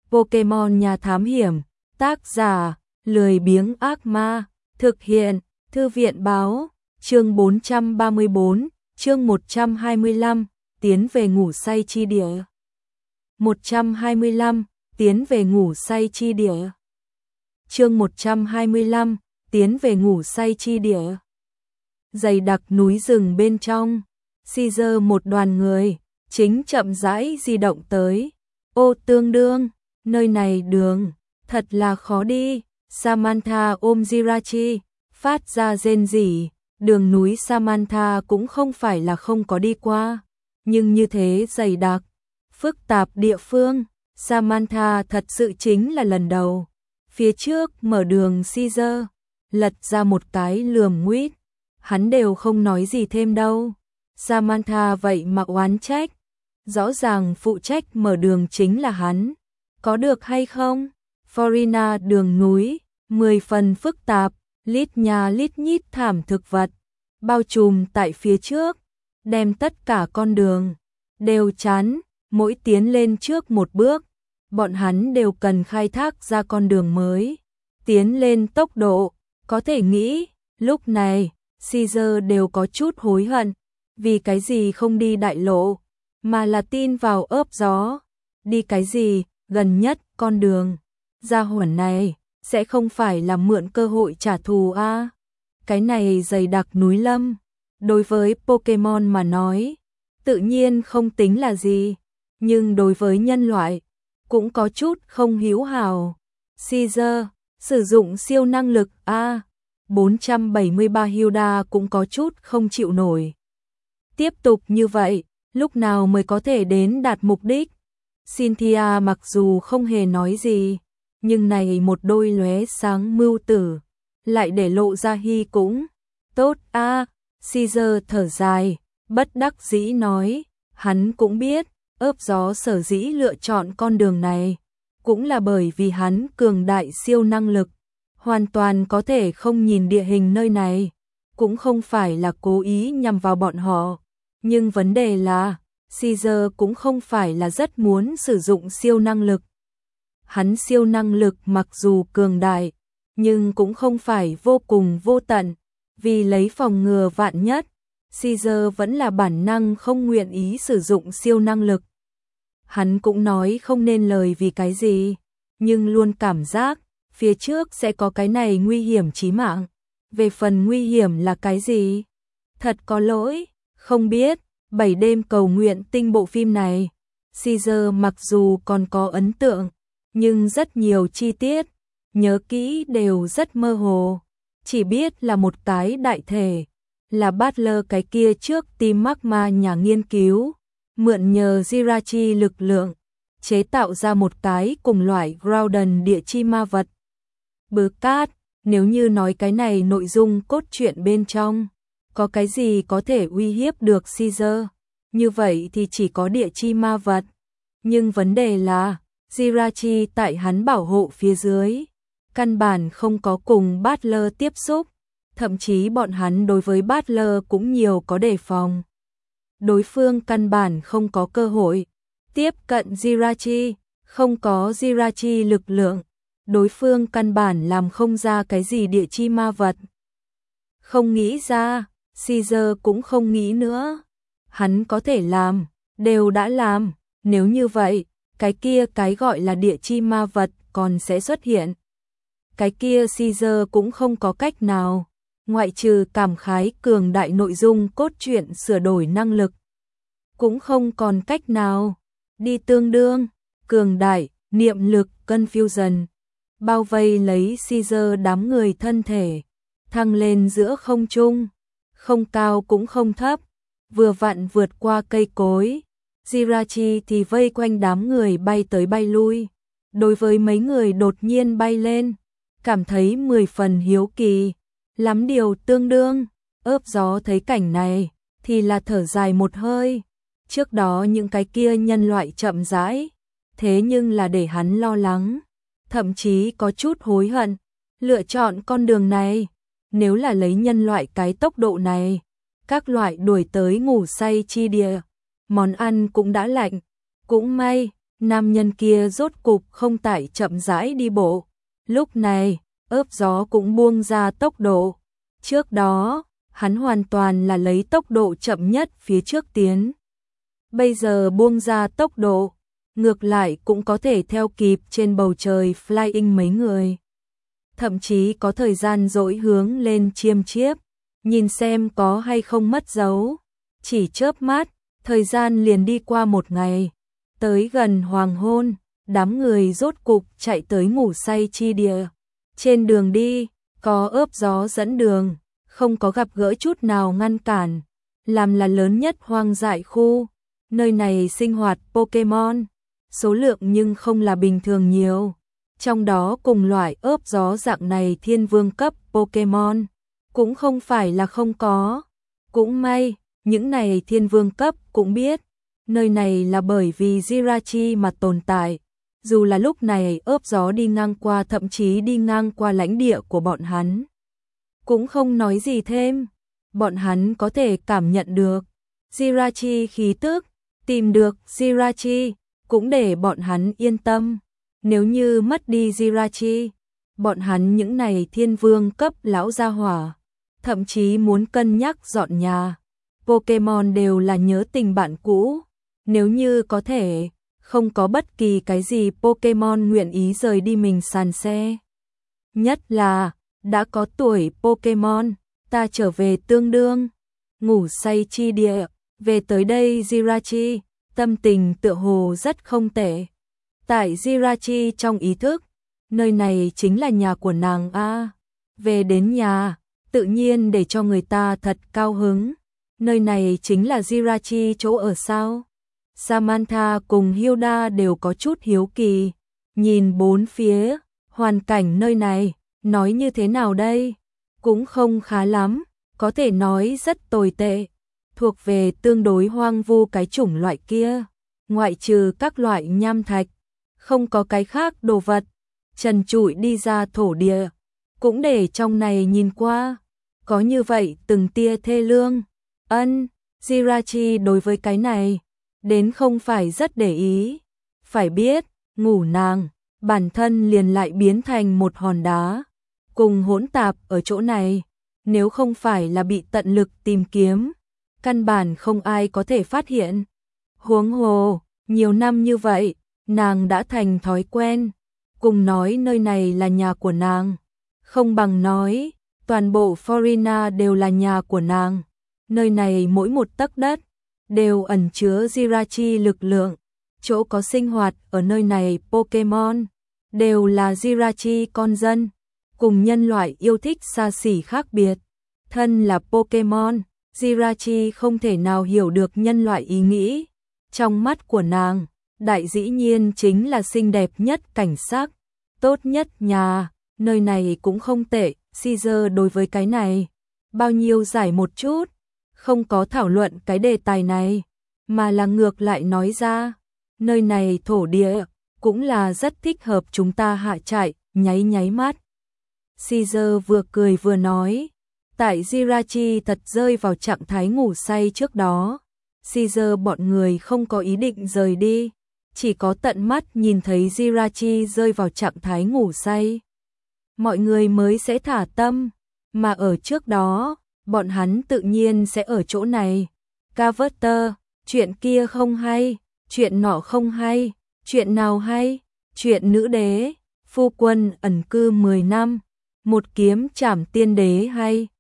Pokemon Nhà Thám Hiểm, tác giả, lười biếng ác ma, thực hiện, Thư viện báo, chương 434, chương 125, tiến về ngủ say chi địa. 125, tiến về ngủ say chi địa. Chương 125, tiến về ngủ say chi địa. Dày đặc núi rừng bên trong, Caesar một đoàn người, chính chậm rãi di động tới. Ô tương đương, nơi này đường, thật là khó đi. Samantha ôm Jirachi, phát ra rên rỉ. Đường núi Samantha cũng không phải là không có đi qua, nhưng như thế dày đặc, phức tạp địa phương, Samantha thật sự chính là lần đầu. Phía trước mở đường Caesar, lật ra một cái lườm nguýt, hắn đều không nói gì thêm đâu. Samantha vậy mà oán trách, rõ ràng phụ trách mở đường chính là hắn, có được hay không? Florina đường núi, 10 phần phức tạp, lít nhà lít nhít thảm thực vật, bao trùm tại phía trước, đem tất cả con đường đều chắn, mỗi tiến lên trước một bước, bọn hắn đều cần khai thác ra con đường mới, tiến lên tốc độ, có thể nghĩ, lúc này, Caesar đều có chút hối hận, vì cái gì không đi đại lộ, mà là tin vào ớp gió, đi cái gì, gần nhất con đường, gia hỏa này, sẽ không phải là mượn cơ hội trả thù a. Cái này dày đặc núi lâm, đối với Pokemon mà nói, tự nhiên không tính là gì, nhưng đối với nhân loại, cũng có chút không hữu hảo. Caesar, sử dụng siêu năng lực a, 473 Hilda cũng có chút không chịu nổi. Tiếp tục như vậy, lúc nào mới có thể đến đạt mục đích? Cynthia mặc dù không hề nói gì, nhưng này một đôi lóe sáng mưu tử, lại để lộ ra hy cũng tốt a. Caesar thở dài, bất đắc dĩ nói, hắn cũng biết, ớp gió sở dĩ lựa chọn con đường này, cũng là bởi vì hắn cường đại siêu năng lực, hoàn toàn có thể không nhìn địa hình nơi này, cũng không phải là cố ý nhằm vào bọn họ, nhưng vấn đề là, Caesar cũng không phải là rất muốn sử dụng siêu năng lực. Hắn siêu năng lực mặc dù cường đại, nhưng cũng không phải vô cùng vô tận, vì lấy phòng ngừa vạn nhất, Caesar vẫn là bản năng không nguyện ý sử dụng siêu năng lực. Hắn cũng nói không nên lời vì cái gì, nhưng luôn cảm giác, phía trước sẽ có cái này nguy hiểm chí mạng. Về phần nguy hiểm là cái gì? Thật có lỗi, không biết, 7 đêm cầu nguyện tinh bộ phim này, Caesar mặc dù còn có ấn tượng, nhưng rất nhiều chi tiết, nhớ kỹ đều rất mơ hồ, chỉ biết là một cái đại thể, là Butler cái kia trước Team Magma nhà nghiên cứu, mượn nhờ Jirachi lực lượng, chế tạo ra một cái cùng loại Groudon địa chi ma vật. Bứ cát, nếu như nói cái này nội dung cốt truyện bên trong, có cái gì có thể uy hiếp được Caesar, như vậy thì chỉ có địa chi ma vật. Nhưng vấn đề là, Jirachi tại hắn bảo hộ phía dưới, căn bản không có cùng Butler tiếp xúc, thậm chí bọn hắn đối với Butler cũng nhiều có đề phòng. Đối phương căn bản không có cơ hội tiếp cận Jirachi, không có Jirachi lực lượng, đối phương căn bản làm không ra cái gì địa chi ma vật. Không nghĩ ra, Caesar cũng không nghĩ nữa. Hắn có thể làm, đều đã làm, nếu như vậy, cái kia cái gọi là địa chi ma vật còn sẽ xuất hiện. Cái kia Caesar cũng không có cách nào, ngoại trừ cảm khái cường đại nội dung cốt truyện sửa đổi năng lực. Cũng không còn cách nào, đi tương đương, cường đại, niệm lực, confusion, bao vây lấy Caesar đám người thân thể, thăng lên giữa không trung, không cao cũng không thấp, vừa vặn vượt qua cây cối. Jirachi thì vây quanh đám người bay tới bay lui, đối với mấy người đột nhiên bay lên, cảm thấy 10 phần hiếu kỳ, lắm điều tương đương, ớp gió thấy cảnh này, thì là thở dài một hơi, trước đó những cái kia nhân loại chậm rãi, thế nhưng là để hắn lo lắng, thậm chí có chút hối hận, lựa chọn con đường này, nếu là lấy nhân loại cái tốc độ này, các loại đuổi tới ngủ say chi địa, món ăn cũng đã lạnh, cũng may, Nam nhân kia rốt cục không tải chậm rãi đi bộ. Lúc này, ớp gió cũng buông ra tốc độ. Trước đó, hắn hoàn toàn là lấy tốc độ chậm nhất phía trước tiến. Bây giờ buông ra tốc độ, ngược lại cũng có thể theo kịp trên bầu trời flying mấy người. Thậm chí có thời gian dỗi hướng lên chiêm chiếp, nhìn xem có hay không mất dấu. Chỉ chớp mắt, thời gian liền đi qua một ngày. Tới gần hoàng hôn, đám người rốt cục chạy tới ngủ say chi địa. Trên đường đi, có ớp gió dẫn đường, không có gặp gỡ chút nào ngăn cản. Làm là lớn nhất hoang dại khu, nơi này sinh hoạt Pokemon, số lượng nhưng không là bình thường nhiều. Trong đó cùng loại ớp gió dạng này thiên vương cấp Pokemon, cũng không phải là không có. Cũng may, những này thiên vương cấp cũng biết, nơi này là bởi vì Jirachi mà tồn tại. Dù là lúc này ớp gió đi ngang qua, thậm chí đi ngang qua lãnh địa của bọn hắn, cũng không nói gì thêm. Bọn hắn có thể cảm nhận được Jirachi khí tức, tìm được Jirachi, cũng để bọn hắn yên tâm. Nếu như mất đi Jirachi, bọn hắn những này thiên vương cấp lão gia hỏa, thậm chí muốn cân nhắc dọn nhà. Pokemon đều là nhớ tình bạn cũ, nếu như có thể, không có bất kỳ cái gì Pokemon nguyện ý rời đi mình sàn xe. Nhất là, đã có tuổi Pokemon, ta trở về tương đương. Ngủ say chi địa, về tới đây Jirachi, tâm tình tựa hồ rất không tệ. Tại Jirachi trong ý thức, nơi này chính là nhà của nàng a. Về đến nhà, tự nhiên để cho người ta thật cao hứng. Nơi này chính là Jirachi chỗ ở sao? Samantha cùng Hilda đều có chút hiếu kỳ, nhìn bốn phía, hoàn cảnh nơi này, nói như thế nào đây? Cũng không khá lắm, có thể nói rất tồi tệ, thuộc về tương đối hoang vu cái chủng loại kia, ngoại trừ các loại nham thạch, không có cái khác đồ vật. Trần trụi đi ra thổ địa, cũng để trong này nhìn qua, có như vậy từng tia thê lương. Jirachi đối với cái này, đến không phải rất để ý. Phải biết, ngủ nàng, bản thân liền lại biến thành một hòn đá, cùng hỗn tạp ở chỗ này. Nếu không phải là bị tận lực tìm kiếm, căn bản không ai có thể phát hiện. Huống hồ, nhiều năm như vậy, nàng đã thành thói quen. Cùng nói nơi này là nhà của nàng, không bằng nói, toàn bộ Florina đều là nhà của nàng. Nơi này mỗi một tấc đất đều ẩn chứa Jirachi lực lượng. Chỗ có sinh hoạt ở nơi này Pokemon đều là Jirachi con dân, cùng nhân loại yêu thích xa xỉ khác biệt. Thân là Pokemon, Jirachi không thể nào hiểu được nhân loại ý nghĩ. Trong mắt của nàng, đại dĩ nhiên chính là xinh đẹp nhất cảnh sắc, tốt nhất nhà. Nơi này cũng không tệ. Caesar đối với cái này bao nhiêu giải một chút, không có thảo luận cái đề tài này, mà là ngược lại nói ra, nơi này thổ địa cũng là rất thích hợp chúng ta hạ trại. Nháy nháy mắt, Caesar vừa cười vừa nói, tại Jirachi thật rơi vào trạng thái ngủ say trước đó, Caesar bọn người không có ý định rời đi, chỉ có tận mắt nhìn thấy Jirachi rơi vào trạng thái ngủ say, mọi người mới sẽ thả tâm. Mà ở trước đó, bọn hắn tự nhiên sẽ ở chỗ này. Carver, chuyện kia không hay, chuyện nọ không hay, chuyện nào hay? Chuyện nữ đế, phu quân ẩn cư 10 năm, một kiếm trảm tiên đế hay?